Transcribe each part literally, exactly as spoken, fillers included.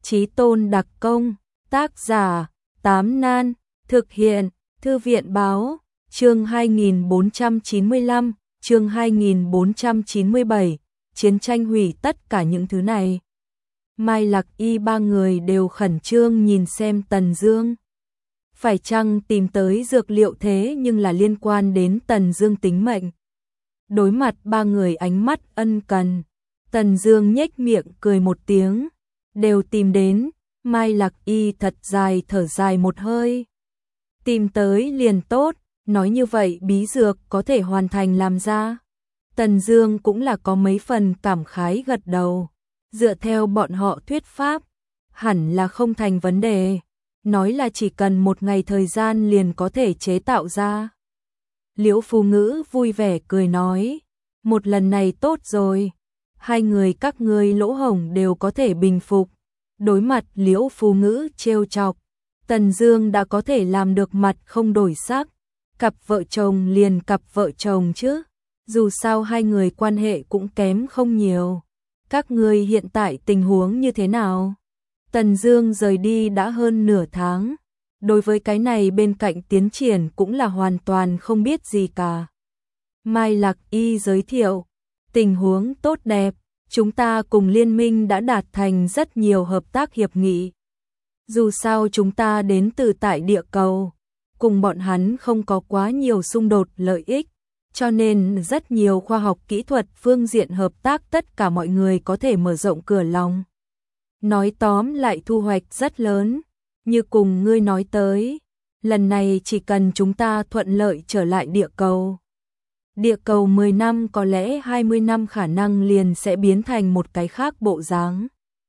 Chí Tôn đặc công, tác giả, Tám Nan, thực hiện, Thư viện báo, chương hai nghìn bốn trăm chín mươi lăm, chương hai nghìn bốn trăm chín mươi bảy, chiến tranh hủy tất cả những thứ này. Mai Lạc Y ba người đều khẩn trương nhìn xem Tần Dương. Phải chăng tìm tới dược liệu thế nhưng là liên quan đến Tần Dương tính mệnh. Đối mặt ba người ánh mắt ân cần, Tần Dương nhếch miệng cười một tiếng, đều tìm đến. Mai Lạc Y thật dài thở dài một hơi. Tìm tới liền tốt, nói như vậy bí dược có thể hoàn thành làm ra. Tần Dương cũng là có mấy phần cảm khái gật đầu. Dựa theo bọn họ thuyết pháp, hẳn là không thành vấn đề. Nói là chỉ cần một ngày thời gian liền có thể chế tạo ra. Liễu Phù Ngữ vui vẻ cười nói, một lần này tốt rồi, hai người các ngươi lỗ hổng đều có thể bình phục. Đối mặt Liễu Phù Ngữ trêu chọc, Tần Dương đã có thể làm được mặt không đổi sắc. Cặp vợ chồng liền cặp vợ chồng chứ, dù sao hai người quan hệ cũng kém không nhiều. Các ngươi hiện tại tình huống như thế nào? Tần Dương rời đi đã hơn nửa tháng, đối với cái này bên cạnh tiến triển cũng là hoàn toàn không biết gì cả. Mai Lạc Y giới thiệu, tình huống tốt đẹp, chúng ta cùng liên minh đã đạt thành rất nhiều hợp tác hiệp nghị. Dù sao chúng ta đến từ tại địa cầu, cùng bọn hắn không có quá nhiều xung đột lợi ích, cho nên rất nhiều khoa học kỹ thuật phương diện hợp tác tất cả mọi người có thể mở rộng cửa lòng. Nói tóm lại thu hoạch rất lớn, như cùng ngươi nói tới, lần này chỉ cần chúng ta thuận lợi trở lại địa cầu. Địa cầu mười năm có lẽ hai mươi năm khả năng liền sẽ biến thành một cái khác bộ dáng.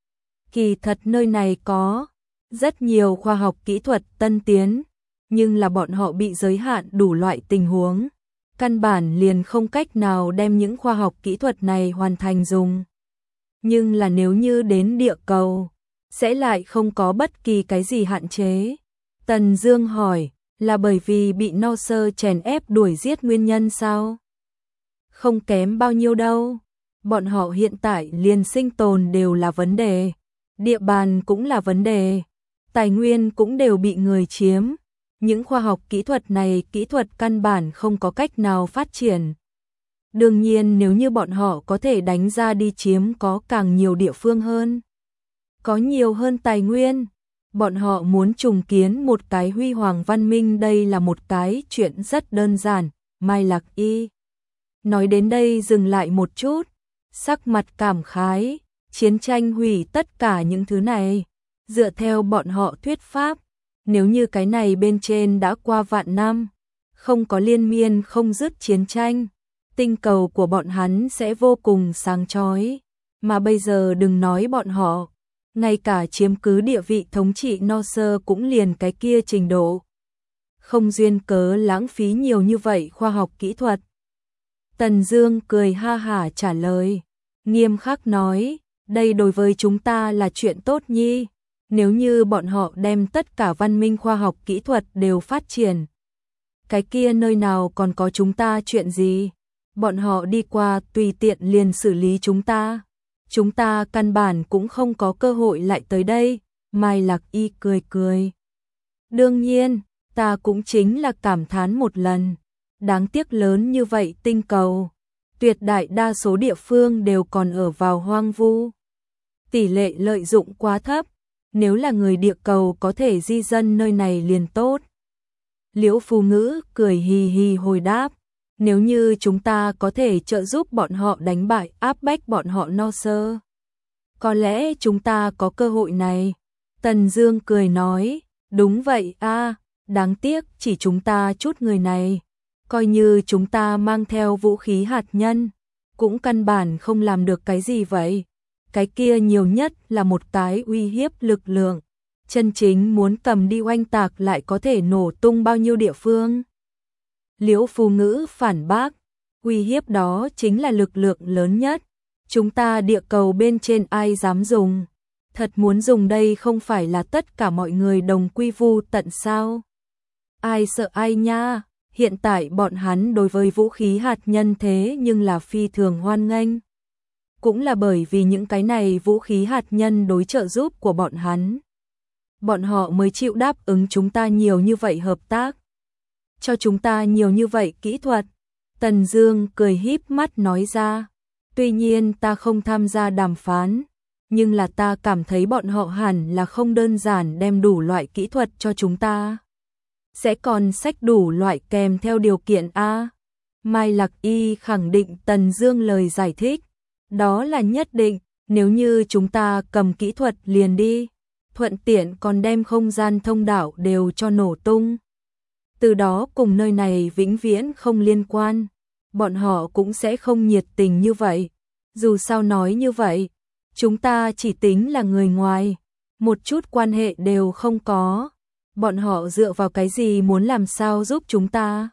Kỳ thật nơi này có rất nhiều khoa học kỹ thuật tân tiến, nhưng là bọn họ bị giới hạn đủ loại tình huống. Căn bản liền không cách nào đem những khoa học kỹ thuật này hoàn thành dùng. Nhưng là nếu như đến địa cầu, sẽ lại không có bất kỳ cái gì hạn chế. Tần Dương hỏi, là bởi vì bị no sơ chèn ép đuổi giết nguyên nhân sao? Không kém bao nhiêu đâu. Bọn họ hiện tại liền sinh tồn đều là vấn đề. Địa bàn cũng là vấn đề. Tài nguyên cũng đều bị người chiếm. Những khoa học kỹ thuật này kỹ thuật căn bản không có cách nào phát triển. Đương nhiên nếu như bọn họ có thể đánh ra đi chiếm có càng nhiều địa phương hơn, có nhiều hơn tài nguyên, bọn họ muốn trùng kiến một cái huy hoàng văn minh, đây là một cái chuyện rất đơn giản. Mai Lạc Y nói đến đây dừng lại một chút, sắc mặt cảm khái, chiến tranh hủy tất cả những thứ này, dựa theo bọn họ thuyết pháp, nếu như cái này bên trên đã qua vạn năm, không có liên miên không dứt chiến tranh, tinh cầu của bọn hắn sẽ vô cùng sáng chói. Mà bây giờ đừng nói bọn họ, ngay cả chiếm cứ địa vị thống trị no sơ cũng liền cái kia trình độ. Không duyên cớ lãng phí nhiều như vậy khoa học kỹ thuật. Tần Dương cười ha hả trả lời, nghiêm khắc nói, đây đối với chúng ta là chuyện tốt nhi. Nếu như bọn họ đem tất cả văn minh khoa học kỹ thuật đều phát triển, cái kia nơi nào còn có chúng ta chuyện gì? Bọn họ đi qua tùy tiện liền xử lý chúng ta. Chúng ta căn bản cũng không có cơ hội lại tới đây. Mai Lạc Y cười cười. Đương nhiên, ta cũng chính là cảm thán một lần. Đáng tiếc lớn như vậy tinh cầu, tuyệt đại đa số địa phương đều còn ở vào hoang vu. Tỷ lệ lợi dụng quá thấp. Nếu là người địa cầu có thể di dân nơi này liền tốt. Liễu Phù Ngữ cười hì hì hồi đáp, nếu như chúng ta có thể trợ giúp bọn họ đánh bại áp bách bọn họ no sơ, có lẽ chúng ta có cơ hội này. Tần Dương cười nói, đúng vậy a, đáng tiếc chỉ chúng ta chút người này, coi như chúng ta mang theo vũ khí hạt nhân, cũng căn bản không làm được cái gì vậy. Cái kia nhiều nhất là một cái uy hiếp lực lượng, chân chính muốn cầm đi oanh tạc lại có thể nổ tung bao nhiêu địa phương. Liễu Phù Ngữ phản bác, uy hiếp đó chính là lực lượng lớn nhất, chúng ta địa cầu bên trên ai dám dùng, thật muốn dùng đây không phải là tất cả mọi người đồng quy vu tận sao? Ai sợ ai nha, hiện tại bọn hắn đối với vũ khí hạt nhân thế nhưng là phi thường hoan nghênh. cũng là bởi vì những cái này vũ khí hạt nhân đối trợ giúp của bọn hắn. Bọn họ mới chịu đáp ứng chúng ta nhiều như vậy hợp tác, cho chúng ta nhiều như vậy kỹ thuật. Tần Dương cười híp mắt nói ra, tuy nhiên ta không tham gia đàm phán, nhưng là ta cảm thấy bọn họ hẳn là không đơn giản đem đủ loại kỹ thuật cho chúng ta. Sẽ còn xách đủ loại kèm theo điều kiện A. Mai Lạc Y khẳng định Tần Dương lời giải thích, đó là nhất định, nếu như chúng ta cầm kỹ thuật liền đi, thuận tiện còn đem không gian thông đạo đều cho nổ tung. Từ đó cùng nơi này vĩnh viễn không liên quan, bọn họ cũng sẽ không nhiệt tình như vậy. Dù sao nói như vậy, chúng ta chỉ tính là người ngoài, một chút quan hệ đều không có. Bọn họ dựa vào cái gì muốn làm sao giúp chúng ta?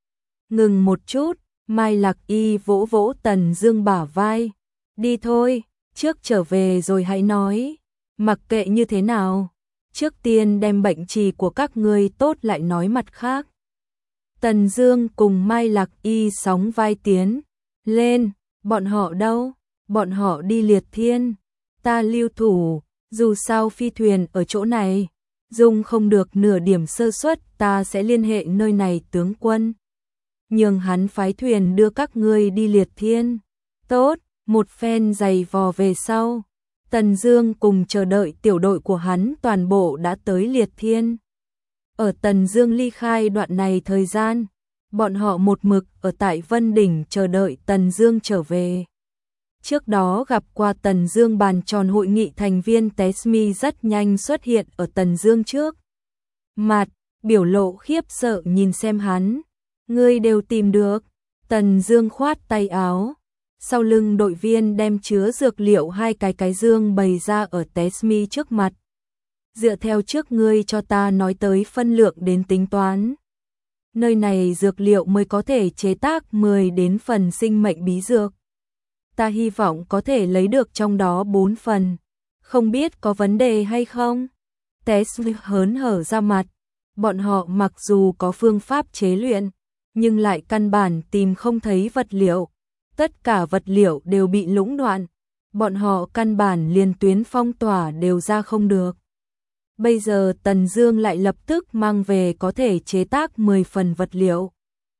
Ngừng một chút, Mai Lạc Y vỗ vỗ Tần Dương bả vai. Đi thôi, trước trở về rồi hãy nói. Mặc kệ như thế nào, trước tiên đem bệnh trì của các ngươi tốt lại nói mặt khác. Tần Dương cùng Mai Lạc Y sóng vai tiến lên. Bọn họ đâu? Bọn họ đi Liệt Thiên. Ta lưu thủ, dù sao phi thuyền ở chỗ này, dùng không được nửa điểm sơ suất, ta sẽ liên hệ nơi này tướng quân, nhường hắn phái thuyền đưa các ngươi đi Liệt Thiên. Tốt, một phen giày vò về sau, Tần Dương cùng chờ đợi tiểu đội của hắn toàn bộ đã tới Liệt Thiên. Ở Tần Dương ly khai đoạn này thời gian, bọn họ một mực ở tại Vân Đỉnh chờ đợi Tần Dương trở về. Trước đó gặp qua Tần Dương bàn tròn hội nghị thành viên Tesmi rất nhanh xuất hiện ở Tần Dương trước mặt, biểu lộ khiếp sợ nhìn xem hắn. Ngươi đều tìm được. Tần Dương khoát tay áo, sau lưng đội viên đem chứa dược liệu hai cái cái dương bày ra ở Tesmi trước mặt. Dựa theo trước ngươi cho ta nói tới phân lượng đến tính toán, nơi này dược liệu mới có thể chế tác mười đến phần sinh mệnh bí dược. Ta hy vọng có thể lấy được trong đó bốn phần, không biết có vấn đề hay không? Tesmi hớn hở ra mặt, bọn họ mặc dù có phương pháp chế luyện, nhưng lại căn bản tìm không thấy vật liệu. Tất cả vật liệu đều bị lũng đoạn, bọn họ căn bản liền tuyến phong tỏa đều ra không được. Bây giờ Tần Dương lại lập tức mang về có thể chế tác mười phần vật liệu.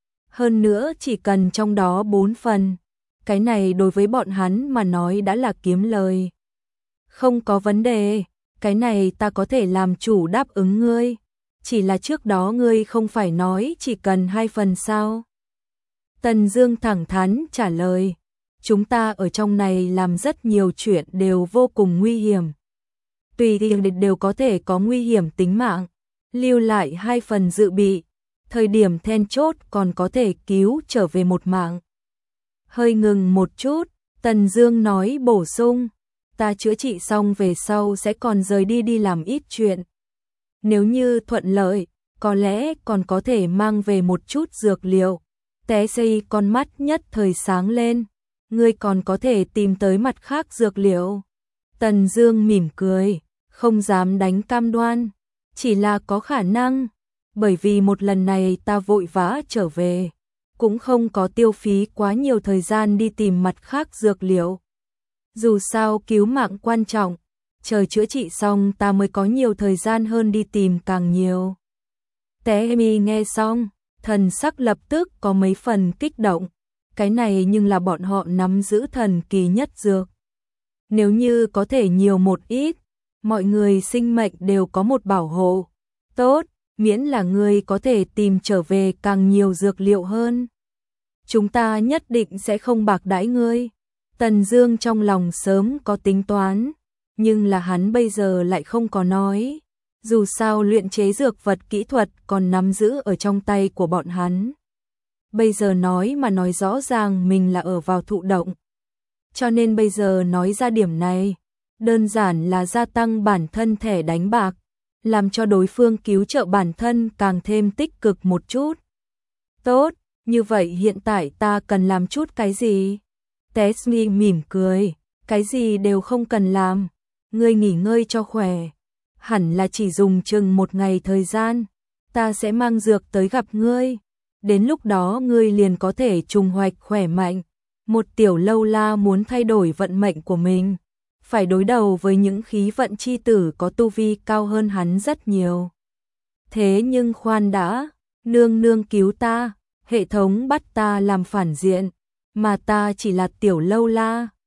Hơn nữa chỉ cần trong đó bốn phần, cái này đối với bọn hắn mà nói đã là kiếm lời. Không có vấn đề, cái này ta có thể làm chủ đáp ứng ngươi. Chỉ là trước đó ngươi không phải nói chỉ cần hai phần sao? Tần Dương thẳng thắn trả lời, chúng ta ở trong này làm rất nhiều chuyện đều vô cùng nguy hiểm. Tùy tiện đều có thể có nguy hiểm tính mạng, lưu lại hai phần dự bị, thời điểm then chốt còn có thể cứu trở về một mạng. Hơi ngừng một chút, Tần Dương nói bổ sung, ta chữa trị xong về sau sẽ còn rời đi đi làm ít chuyện. Nếu như thuận lợi, có lẽ còn có thể mang về một chút dược liệu. Té xây con mắt nhất thời sáng lên, ngươi còn có thể tìm tới mặt khác dược liệu. Tần Dương mỉm cười, không dám đánh cam đoan, chỉ là có khả năng, bởi vì một lần này ta vội vã trở về, cũng không có tiêu phí quá nhiều thời gian đi tìm mặt khác dược liệu. Dù sao cứu mạng quan trọng, chờ chữa trị xong ta mới có nhiều thời gian hơn đi tìm càng nhiều. Temi nghe xong, thần sắc lập tức có mấy phần kích động, cái này nhưng là bọn họ nắm giữ thần kỳ nhất dược. Nếu như có thể nhiều một ít, mọi người sinh mệnh đều có một bảo hộ. Tốt, miễn là ngươi có thể tìm trở về càng nhiều dược liệu hơn, chúng ta nhất định sẽ không bạc đãi ngươi. Tần Dương trong lòng sớm có tính toán, nhưng là hắn bây giờ lại không có nói. Dù sao luyện chế dược vật kỹ thuật còn nắm giữ ở trong tay của bọn hắn. Bây giờ nói mà nói rõ ràng mình là ở vào thụ động. Cho nên bây giờ nói ra điểm này, đơn giản là gia tăng bản thân thẻ đánh bạc, làm cho đối phương cứu trợ bản thân càng thêm tích cực một chút. Tốt, như vậy hiện tại ta cần làm chút cái gì? Tesmi mỉm cười, cái gì đều không cần làm, ngươi nghỉ ngơi cho khỏe. Hẳn là chỉ dùng chừng một ngày thời gian, ta sẽ mang dược tới gặp ngươi. Đến lúc đó ngươi liền có thể trùng hoạch khỏe mạnh. Một tiểu lâu la muốn thay đổi vận mệnh của mình, phải đối đầu với những khí vận chi tử có tu vi cao hơn hắn rất nhiều. Thế nhưng khoan đã, nương nương cứu ta, hệ thống bắt ta làm phản diện, mà ta chỉ là tiểu lâu la,